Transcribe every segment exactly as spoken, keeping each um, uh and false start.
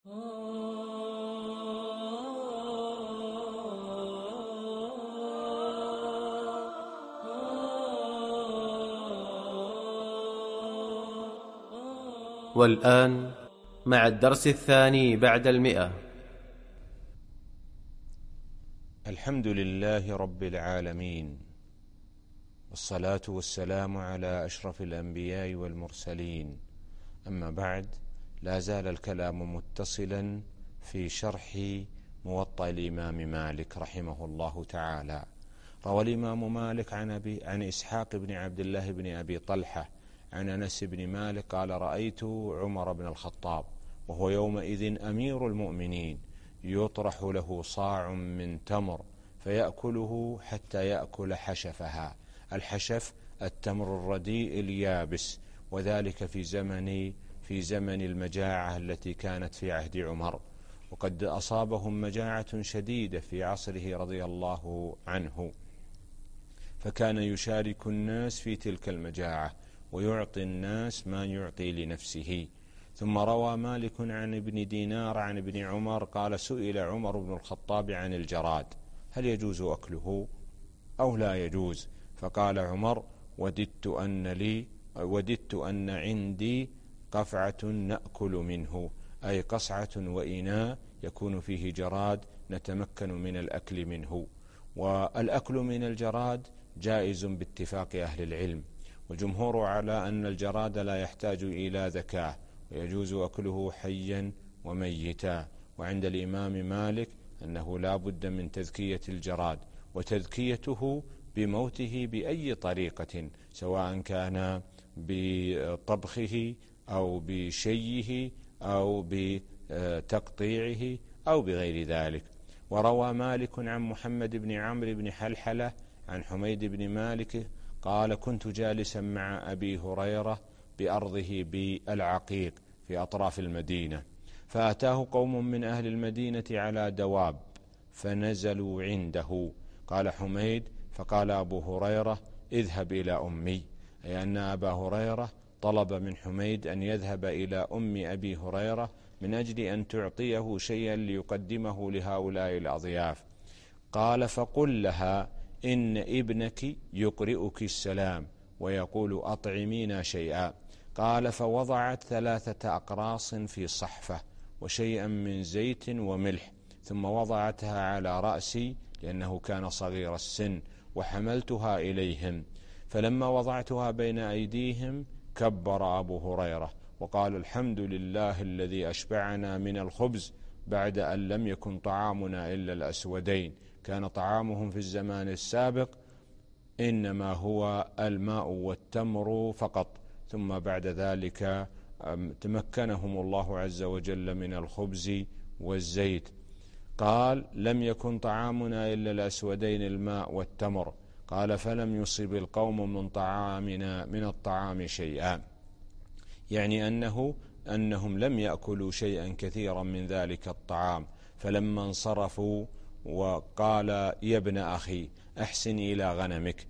والآن مع الدرس الثاني بعد المئة. الحمد لله رب العالمين، والصلاة والسلام على أشرف الأنبياء والمرسلين. أما بعد، لا زال الكلام متصلا في شرح موطأ الإمام مالك رحمه الله تعالى. روى الإمام مالك عن, أبي عن إسحاق بن عبد الله بن أبي طلحة عن أنس بن مالك قال: رأيت عمر بن الخطاب وهو يومئذ أمير المؤمنين يطرح له صاع من تمر فيأكله حتى يأكل حشفها. الحشف التمر الرديء اليابس، وذلك في زمن في زمن المجاعة التي كانت في عهد عمر، وقد أصابهم مجاعة شديدة في عصره رضي الله عنه، فكان يشارك الناس في تلك المجاعة ويعطي الناس ما يعطي لنفسه. ثم روى مالك عن ابن دينار عن ابن عمر قال: سئل عمر بن الخطاب عن الجراد هل يجوز أكله أو لا يجوز؟ فقال عمر: وددت أن لي وددت أن عندي قفعة نأكل منه، أي قصعة وإناء يكون فيه جراد نتمكن من الأكل منه. والأكل من الجراد جائز باتفاق أهل العلم، والجمهور على أن الجراد لا يحتاج إلى ذكاء ويجوز أكله حيا وميتا. وعند الإمام مالك أنه لا بد من تذكية الجراد، وتذكيته بموته بأي طريقة، سواء كان بطبخه أو بشيه أو بتقطيعه أو بغير ذلك. وروى مالك عن محمد بن عمرو بن حلحلة عن حميد بن مالك قال: كنت جالسا مع أبي هريرة بأرضه بالعقيق في أطراف المدينة، فأتاه قوم من أهل المدينة على دواب فنزلوا عنده. قال حميد: فقال أبو هريرة: اذهب إلى أمي، أي أن أبا هريرة طلب من حميد أن يذهب إلى أم أبي هريرة من أجل أن تعطيه شيئا ليقدمه لهؤلاء الأضياف. قال: فقل لها إن ابنك يقرئك السلام ويقول أطعمينا شيئا. قال: فوضعت ثلاثة أقراص في صحفة وشيئا من زيت وملح، ثم وضعتها على رأسي لأنه كان صغير السن، وحملتها إليهم. فلما وضعتها بين أيديهم كبر أبو هريرة وقال: الحمد لله الذي أشبعنا من الخبز بعد أن لم يكن طعامنا إلا الأسودين. كان طعامهم في الزمان السابق إنما هو الماء والتمر فقط، ثم بعد ذلك تمكنهم الله عز وجل من الخبز والزيت. قال: لم يكن طعامنا إلا الأسودين الماء والتمر. قال: فلم يصب القوم من طعامنا من الطعام شيئا، يعني أنه أنهم لم يأكلوا شيئا كثيرا من ذلك الطعام. فلما انصرفوا وقال: يا ابن أخي أحسن إلى غنمك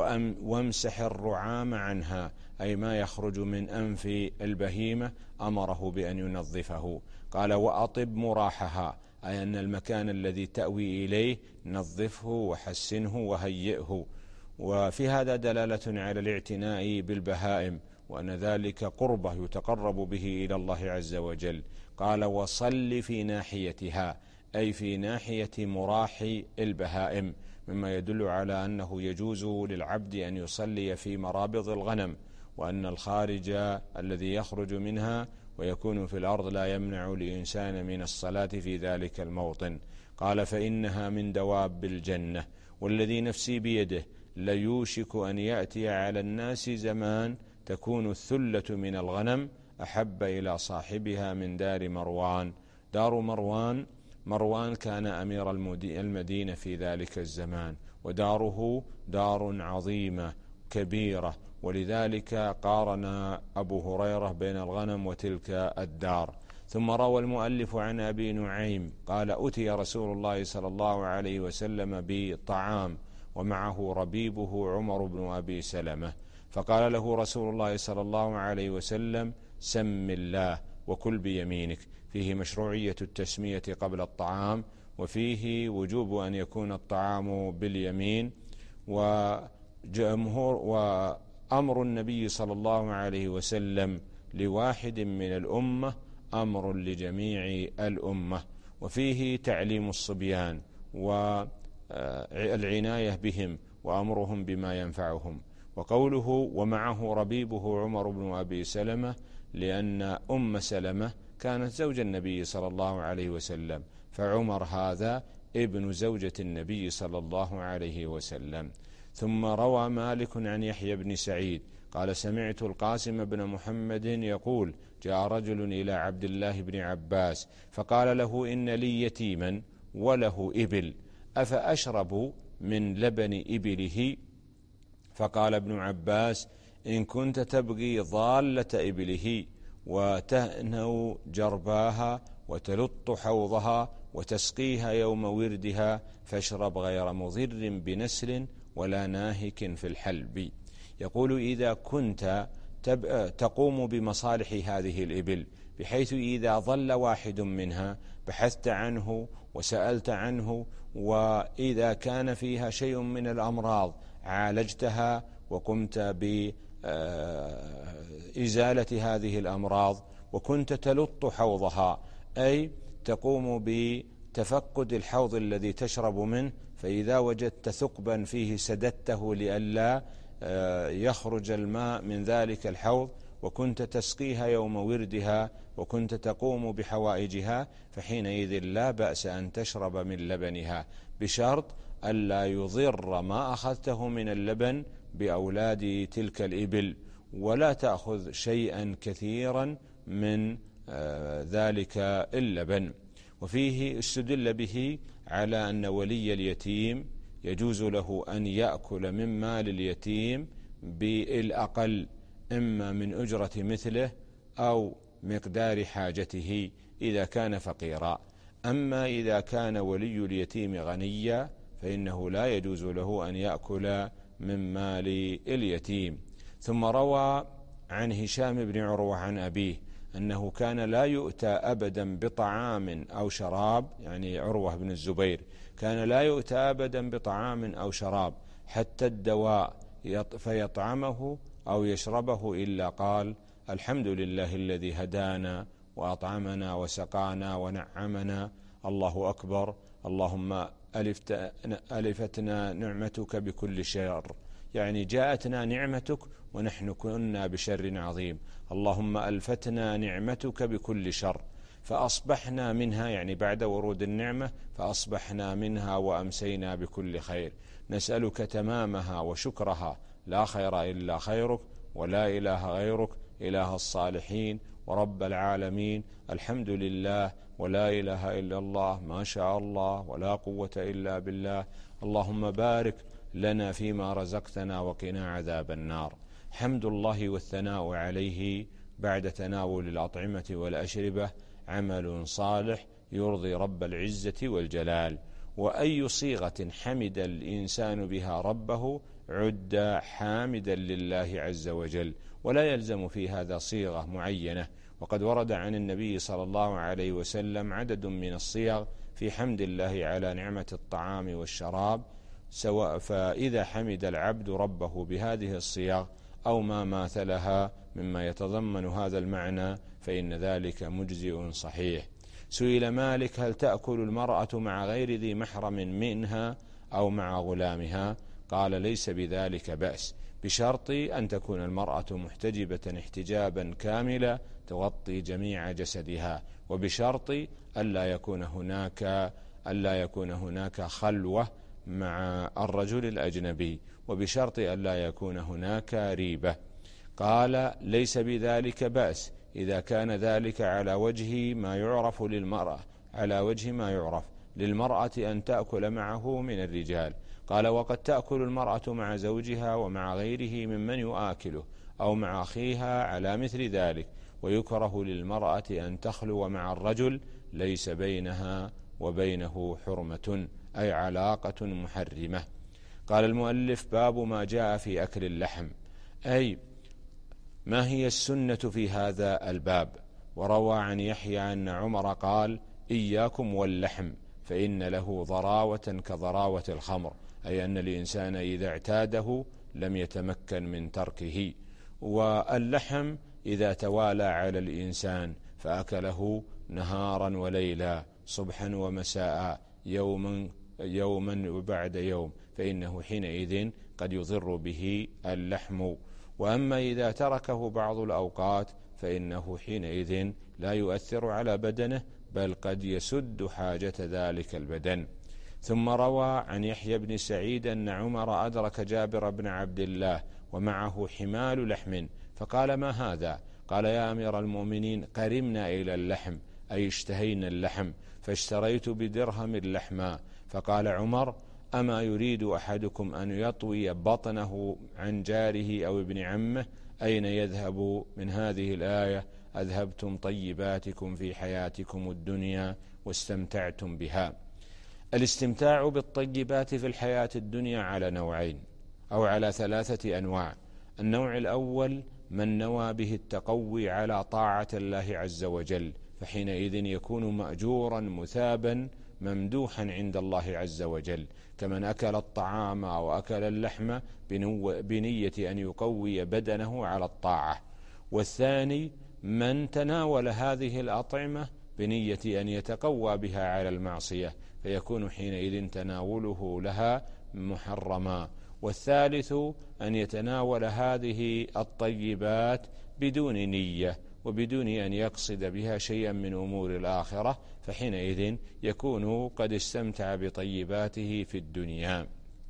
وامسح الرعام عنها، أي ما يخرج من أنف البهيمة، أمره بأن ينظفه. قال: وأطب مراحها، أي أن المكان الذي تأوي إليه نظفه وحسنه وهيئه. وفي هذا دلالة على الاعتناء بالبهائم، وأن ذلك قربة يتقرب به إلى الله عز وجل. قال: وصل في ناحيتها، أي في ناحية مراح البهائم، مما يدل على أنه يجوز للعبد أن يصلي في مرابض الغنم، وأن الخارج الذي يخرج منها ويكون في الأرض لا يمنع الإنسان من الصلاة في ذلك الموطن. قال: فإنها من دواب الجنة، والذي نفسي بيده ليوشك أن يأتي على الناس زمان تكون الثلة من الغنم أحب إلى صاحبها من دار مروان. دار مروان مروان كان أمير المدينة في ذلك الزمان، وداره دار عظيمة كبيرة، ولذلك قارن أبو هريرة بين الغنم وتلك الدار. ثم روى المؤلف عن أبي نعيم قال: أتي رسول الله صلى الله عليه وسلم بطعام ومعه ربيبه عمر بن أبي سلمة، فقال له رسول الله صلى الله عليه وسلم: سم الله. وكل بيمينك. فيه مشروعية التسمية قبل الطعام، وفيه وجوب أن يكون الطعام باليمين. وجمهور وأمر النبي صلى الله عليه وسلم لواحد من الأمة أمر لجميع الأمة. وفيه تعليم الصبيان والعناية بهم وأمرهم بما ينفعهم. وقوله ومعه ربيبه عمر بن أبي سلمة، لأن أم سلمة كانت زوج النبي صلى الله عليه وسلم، فعمر هذا ابن زوجة النبي صلى الله عليه وسلم. ثم روى مالك عن يحيى بن سعيد قال سمعت القاسم بن محمد يقول جاء رجل إلى عبد الله بن عباس فقال له إن لي يتيما وله إبل أفأشرب من لبن إبله؟ فقال ابن عباس إن كنت تبغي ضالة إبله وتهنو جرباها وتلط حوضها وتسقيها يوم وردها فاشرب غير مضر بنسل ولا ناهك في الحلب. يقول إذا كنت تقوم بمصالح هذه الإبل بحيث إذا ضل واحد منها بحثت عنه وسألت عنه، وإذا كان فيها شيء من الأمراض عالجتها وقمت بإزالة هذه الأمراض، وكنت تلط حوضها أي تقوم بتفقد الحوض الذي تشرب منه، فإذا وجدت ثقبا فيه سددته لئلا يخرج الماء من ذلك الحوض، وكنت تسقيها يوم وردها وكنت تقوم بحوائجها، فحينئذ لا بأس أن تشرب من لبنها، بشرط ألا يضر ما أخذته من اللبن بأولاد تلك الإبل، ولا تأخذ شيئا كثيرا من ذلك اللبن. وفيه استدل به على أن ولي اليتيم يجوز له أن يأكل من مال اليتيم بالأقل، إما من أجرة مثله أو مقدار حاجته إذا كان فقيرا. أما إذا كان ولي اليتيم غنيا فإنه لا يجوز له أن يأكل من مال اليتيم. ثم روى عن هشام بن عروة عن أبيه أنه كان لا يؤتى أبدا بطعام أو شراب، يعني عروة بن الزبير كان لا يؤتى أبدا بطعام أو شراب حتى الدواء فيطعمه أو يشربه إلا قال الحمد لله الذي هدانا وأطعمنا وسقانا ونعمنا، الله أكبر، اللهم ألفتنا نعمتك بكل شر، يعني جاءتنا نعمتك ونحن كنا بشر عظيم، اللهم ألفتنا نعمتك بكل شر فأصبحنا منها، يعني بعد ورود النعمة فأصبحنا منها وأمسينا بكل خير، نسألك تمامها وشكرها، لا خير إلا خيرك ولا إله غيرك إله الصالحين ورب العالمين، الحمد لله ولا إله إلا الله، ما شاء الله ولا قوة إلا بالله، اللهم بارك لنا فيما رزقتنا وقنا عذاب النار. حمد الله والثناء عليه بعد تناول الأطعمة والأشربة عمل صالح يرضي رب العزة والجلال، وأي صيغة حمد الإنسان بها ربه عد حامدا لله عز وجل، ولا يلزم في هذا صيغة معينة. وقد ورد عن النبي صلى الله عليه وسلم عدد من الصيغ في حمد الله على نعمة الطعام والشراب، سواء فإذا حمد العبد ربه بهذه الصيغ أو ما ماثلها مما يتضمن هذا المعنى فإن ذلك مجزئ صحيح. سئل مالك هل تأكل المرأة مع غير ذي محرم منها أو مع غلامها؟ قال ليس بذلك بأس، بشرط أن تكون المرأة محتجبة احتجابا كاملا تغطي جميع جسدها، وبشرط ألا يكون هناك ألا يكون هناك خلوة مع الرجل الأجنبي، وبشرط ألا يكون هناك ريبة. قال ليس بذلك بأس إذا كان ذلك على وجه ما يعرف للمرأة على وجه ما يعرف للمرأة أن تأكل معه من الرجال. قال وقد تأكل المرأة مع زوجها ومع غيره ممن يؤكله أو مع أخيها على مثل ذلك، ويكره للمرأة أن تخلو مع الرجل ليس بينها وبينه حرمة أي علاقة محرمة. قال المؤلف باب ما جاء في أكل اللحم، أي ما هي السنة في هذا الباب؟ وروى عن يحيى أن عمر قال: إياكم واللحم فإن له ضراوة كضراوة الخمر، أي أن الإنسان إذا اعتاده لم يتمكن من تركه. واللحم إذا توالى على الإنسان فأكله نهارا وليلا صبحا ومساء يوما يوما وبعد يوم فإنه حينئذ قد يضر به اللحم. وأما إذا تركه بعض الأوقات فإنه حينئذ لا يؤثر على بدنه، بل قد يسد حاجة ذلك البدن. ثم روى عن يحيى بن سعيد أن عمر أدرك جابر بن عبد الله ومعه حمال لحم، فقال: ما هذا؟ قال: يا أمير المؤمنين، قرمنا إلى اللحم، أي اشتهينا اللحم، فاشتريت بدرهم اللحما. فقال عمر: أما يريد أحدكم أن يطوي بطنه عن جاره أو ابن عمه؟ أين يذهب من هذه الآية: أذهبتم طيباتكم في حياتكم الدنيا واستمتعتم بها. الاستمتاع بالطيبات في الحياة الدنيا على نوعين أو على ثلاثة أنواع. النوع الأول من نوى به التقوي على طاعة الله عز وجل، فحينئذ يكون مأجورا مثابا ممدوحا عند الله عز وجل، كمن أكل الطعام أو أكل اللحم بنية أن يقوي بدنه على الطاعة. والثاني من تناول هذه الأطعمة بنية أن يتقوى بها على المعصية، فيكون حينئذ تناوله لها محرما. والثالث أن يتناول هذه الطيبات بدون نية وبدون أن يقصد بها شيئا من أمور الآخرة، فحينئذ يكون قد استمتع بطيباته في الدنيا.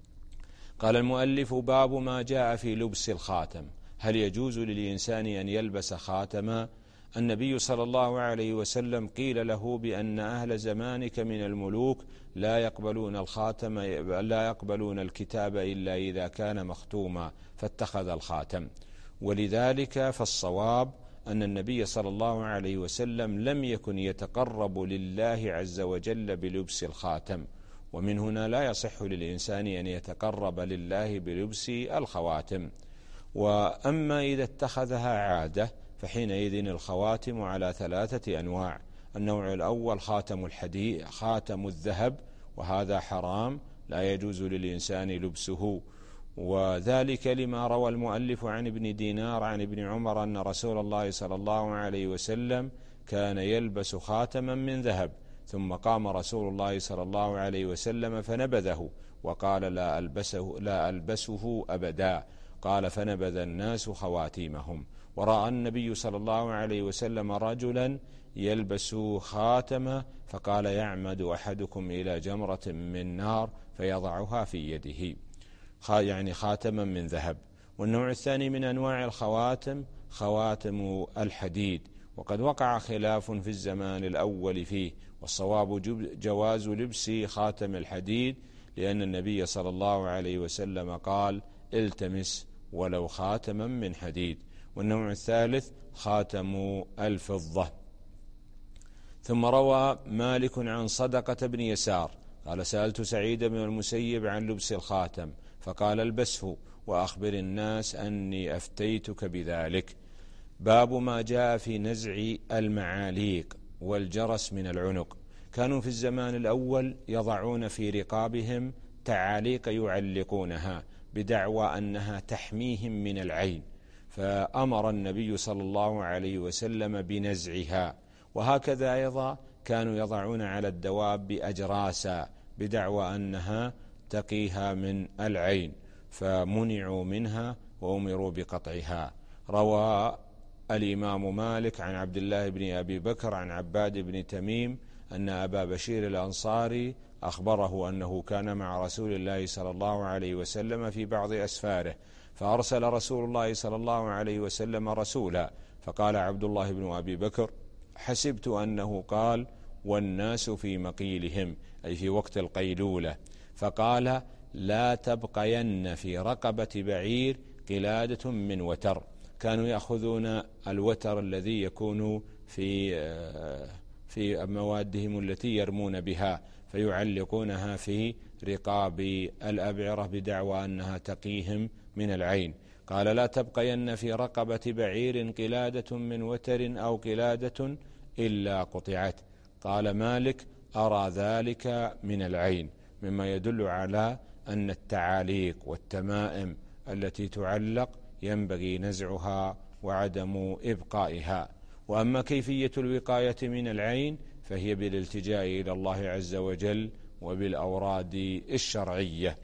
قال المؤلف: باب ما جاء في لبس الخاتم. هل يجوز للإنسان أن يلبس خاتما؟ النبي صلى الله عليه وسلم قيل له بأن أهل زمانك من الملوك لا يقبلون الخاتم لا يقبلون الكتاب إلا إذا كان مختوما، فاتخذ الخاتم. ولذلك فالصواب أن النبي صلى الله عليه وسلم لم يكن يتقرب لله عز وجل بلبس الخاتم، ومن هنا لا يصح للإنسان أن يتقرب لله بلبس الخواتم. وأما إذا اتخذها عادة فحينئذ الخواتم على ثلاثة أنواع. النوع الأول خاتم الحديد خاتم الذهب، وهذا حرام لا يجوز للإنسان لبسه، وذلك لما روى المؤلف عن ابن دينار عن ابن عمر أن رسول الله صلى الله عليه وسلم كان يلبس خاتما من ذهب، ثم قام رسول الله صلى الله عليه وسلم فنبذه وقال: لا ألبسه, لا ألبسه أبدا. قال: فنبذ الناس خواتيمهم. ورأى النبي صلى الله عليه وسلم رجلا يلبس خاتمه فقال: يعمد أحدكم إلى جمرة من نار فيضعها في يده، يعني خاتما من ذهب. والنوع الثاني من أنواع الخواتم خواتم الحديد، وقد وقع خلاف في الزمان الأول فيه، والصواب جواز لبس خاتم الحديد، لأن النبي صلى الله عليه وسلم قال: التمس ولو خاتما من حديد. والنوع الثالث خاتم الفضة. ثم روى مالك عن صدقة بن يسار قال: سألت سعيد بن المسيب عن لبس الخاتم فقال: البسه وأخبر الناس أني أفتيتك بذلك. باب ما جاء في نزع المعاليق والجرس من العنق. كانوا في الزمان الأول يضعون في رقابهم تعاليق يعلقونها بدعوى أنها تحميهم من العين، فأمر النبي صلى الله عليه وسلم بنزعها. وهكذا أيضا كانوا يضعون على الدواب أجراسا بدعوى أنها تقيها من العين، فمنعوا منها وأمروا بقطعها. روى الإمام مالك عن عبد الله بن أبي بكر عن عباد بن تميم أن أبا بشير الأنصاري أخبره أنه كان مع رسول الله صلى الله عليه وسلم في بعض أسفاره، فأرسل رسول الله صلى الله عليه وسلم رسولا، فقال عبد الله بن أبي بكر: حسبت أنه قال: والناس في مقيلهم، أي في وقت القيلولة. فقال: لا تبقين في رقبة بعير قلادة من وتر. كانوا يأخذون الوتر الذي يكون في في موادهم التي يرمون بها فيعلقونها في رقاب الأبعرة بدعوى أنها تقيهم من العين. قال لا تبقين في رقبة بعير قلادة من وتر أو قلادة إلا قطعت. قال مالك أرى ذلك من العين، مما يدل على أن التعاليق والتمائم التي تعلق ينبغي نزعها وعدم إبقائها. وأما كيفية الوقاية من العين فهي بالالتجاء إلى الله عز وجل وبالأوراد الشرعية،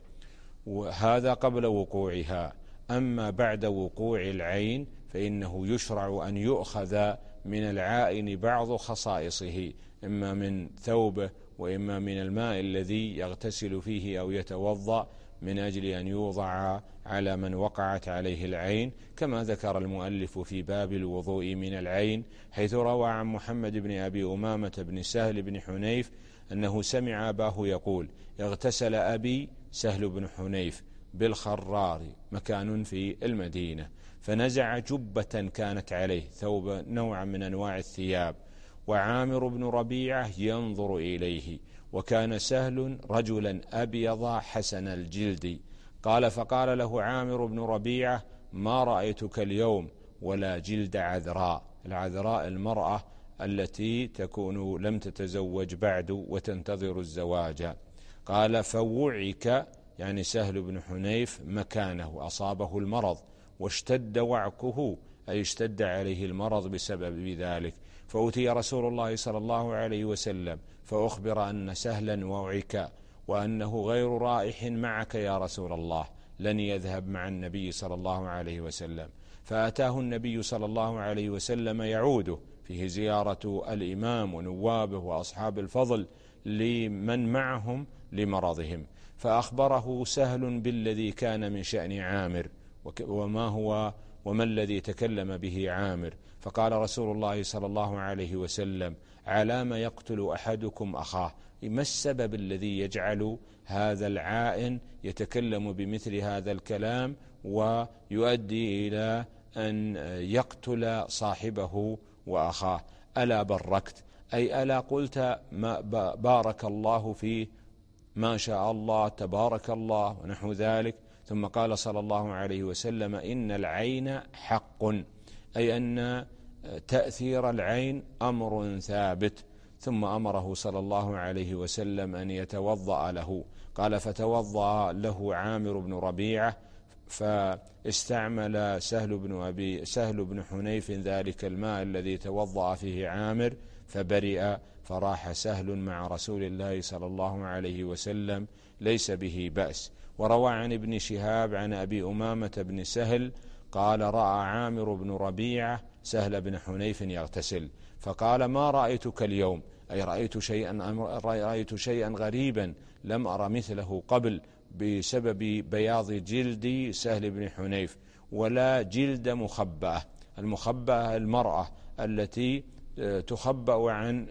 وهذا قبل وقوعها. أما بعد وقوع العين فإنه يشرع أن يؤخذ من العائن بعض خصائصه، إما من ثوبه وإما من الماء الذي يغتسل فيه أو يتوضأ، من أجل أن يوضع على من وقعت عليه العين، كما ذكر المؤلف في باب الوضوء من العين، حيث روى عن محمد بن أبي أمامة بن سهل بن حنيف أنه سمع أباه يقول: اغتسل أبي سهل بن حنيف بالخرار، مكان في المدينة، فنزع جبة كانت عليه، ثوب نوع من أنواع الثياب، وعامر بن ربيعة ينظر إليه، وكان سهل رجلا أبيض حسن الجلد. قال: فقال له عامر بن ربيعة: ما رأيتك اليوم ولا جلد عذراء. العذراء المرأة التي تكون لم تتزوج بعد وتنتظر الزواج. قال: فوعك، يعني سهل بن حنيف مكانه، أصابه المرض واشتد وعكه، أي اشتد عليه المرض بسبب ذلك. فأتي رسول الله صلى الله عليه وسلم فأخبر أن سهلا وعك، وأنه غير رائح معك يا رسول الله، لن يذهب مع النبي صلى الله عليه وسلم. فأتاه النبي صلى الله عليه وسلم يعوده، فيه زيارة الإمام ونوابه وأصحاب الفضل لمن معهم لمرضهم، فأخبره سهل بالذي كان من شأن عامر وما هو وما الذي تكلم به عامر. فقال رسول الله صلى الله عليه وسلم: على ما يقتل أحدكم أخاه؟ ما السبب الذي يجعل هذا العائن يتكلم بمثل هذا الكلام ويؤدي إلى أن يقتل صاحبه وأخاه؟ ألا بركت، أي ألا قلت ما بارك الله فيه، ما شاء الله، تبارك الله، ونحو ذلك. ثم قال صلى الله عليه وسلم: إن العين حق، أي أن تأثير العين أمر ثابت. ثم أمره صلى الله عليه وسلم أن يتوضأ له. قال: فتوضأ له عامر بن ربيعة، فاستعمل سهل بن أبي سهل بن حنيف ذلك الماء الذي توضأ فيه عامر فبرئ، فراح سهل مع رسول الله صلى الله عليه وسلم ليس به بأس. وروى عن ابن شهاب عن أبي أمامة بن سهل قال: رأى عامر بن ربيعة سهل بن حنيف يغتسل، فقال: ما رأيتك اليوم، أي رأيت شيئا, رأيت شيئا غريبا لم أرى مثله قبل، بسبب بياض جلد سهل بن حنيف، ولا جلد مخبأة. المخبأة المرأة التي تخبأ عن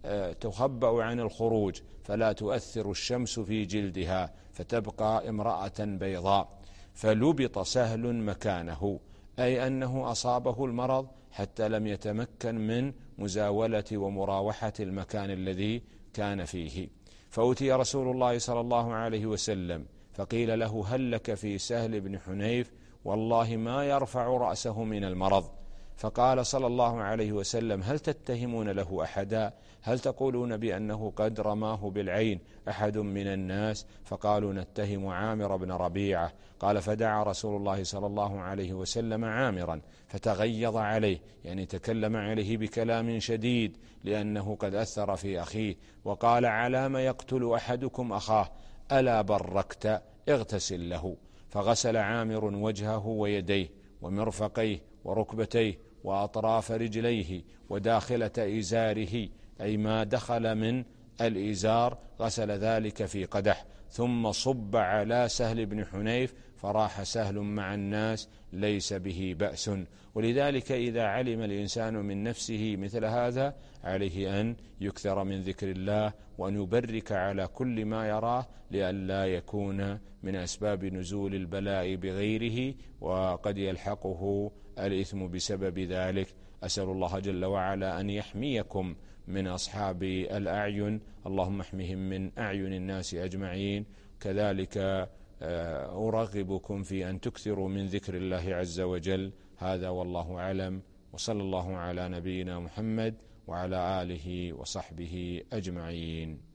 تخبأ عن الخروج، فلا تؤثر الشمس في جلدها، فتبقى امرأة بيضاء. فلبط سهل مكانه، أي أنه أصابه المرض حتى لم يتمكن من مزاولة ومراوحة المكان الذي كان فيه. فأتي رسول الله صلى الله عليه وسلم فقيل له: هل لك في سهل بن حنيف؟ والله ما يرفع رأسه من المرض. فقال صلى الله عليه وسلم: هل تتهمون له أحدا؟ هل تقولون بأنه قد رماه بالعين أحد من الناس؟ فقالوا: نتهم عامر بن ربيعة. قال: فدعا رسول الله صلى الله عليه وسلم عامرا فتغيظ عليه، يعني تكلم عليه بكلام شديد لأنه قد أثر في أخيه، وقال: على ما يقتل أحدكم أخاه؟ ألا بركت، اغتسل له. فغسل عامر وجهه ويديه ومرفقيه وركبتيه وأطراف رجليه وداخلة إزاره، أي ما دخل من الإزار، غسل ذلك في قدح، ثم صب على سهل بن حنيف، فراح سهل مع الناس ليس به بأس. ولذلك إذا علم الإنسان من نفسه مثل هذا عليه أن يكثر من ذكر الله، وأن يبرك على كل ما يراه، لئلا يكون من أسباب نزول البلاء بغيره وقد يلحقه الإثم بسبب ذلك. أسأل الله جل وعلا أن يحميكم من أصحاب الأعين، اللهم احمهم من أعين الناس أجمعين. كذلك أرغبكم في أن تكثروا من ذكر الله عز وجل. هذا والله أعلم، وصلى الله على نبينا محمد وعلى آله وصحبه أجمعين.